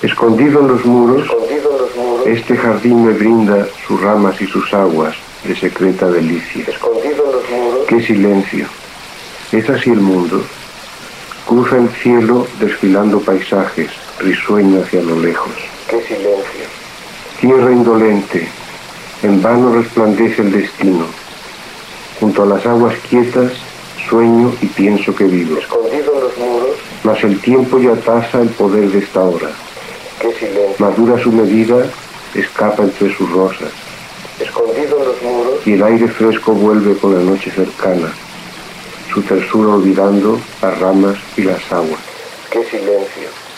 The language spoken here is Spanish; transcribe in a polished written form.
Escondido en los muros, este jardín me brinda sus ramas y sus aguas de secreta delicia. Escondido en los muros, ¡Qué silencio! ¿Es así el mundo? Cruza el cielo desfilando paisajes, risueño hacia lo lejos. ¡qué silencio! Tierra indolente, en vano resplandece el destino. Junto a las aguas quietas, sueño y pienso que vivo. Escondido en los muros, Mas el tiempo ya tasa el poder de esta hora. ¡qué silencio! Madura su medida, escapa entre sus rosas. Escondido en los muros, Y el aire fresco vuelve con la noche cercana, su tersura olvidando las ramas y las aguas. ¡qué silencio!